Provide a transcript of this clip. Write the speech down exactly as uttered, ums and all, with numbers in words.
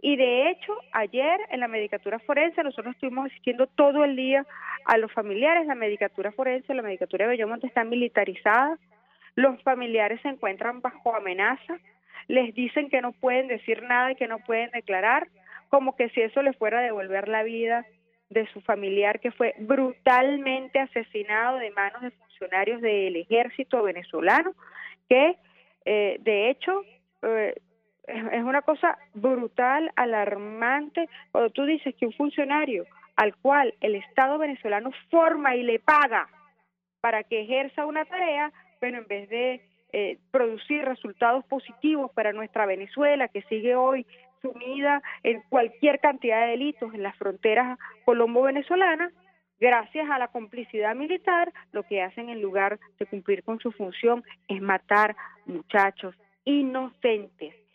Y de hecho, ayer en la Medicatura Forense nosotros estuvimos asistiendo todo el día a los familiares. La Medicatura Forense, la Medicatura de Bellomonte está militarizada, los familiares se encuentran bajo amenaza, les dicen que no pueden decir nada y que no pueden declarar, como que si eso les fuera a devolver la vida de su familiar que fue brutalmente asesinado de manos de funcionarios del ejército venezolano, que eh, de hecho eh, es, es una cosa brutal, alarmante, cuando tú dices que un funcionario al cual el Estado venezolano forma y le paga para que ejerza una tarea, pero en vez de eh, producir resultados positivos para nuestra Venezuela, que sigue hoy sumida en cualquier cantidad de delitos en las fronteras colombo-venezolanas, gracias a la complicidad militar, lo que hacen en lugar de cumplir con su función es matar muchachos inocentes.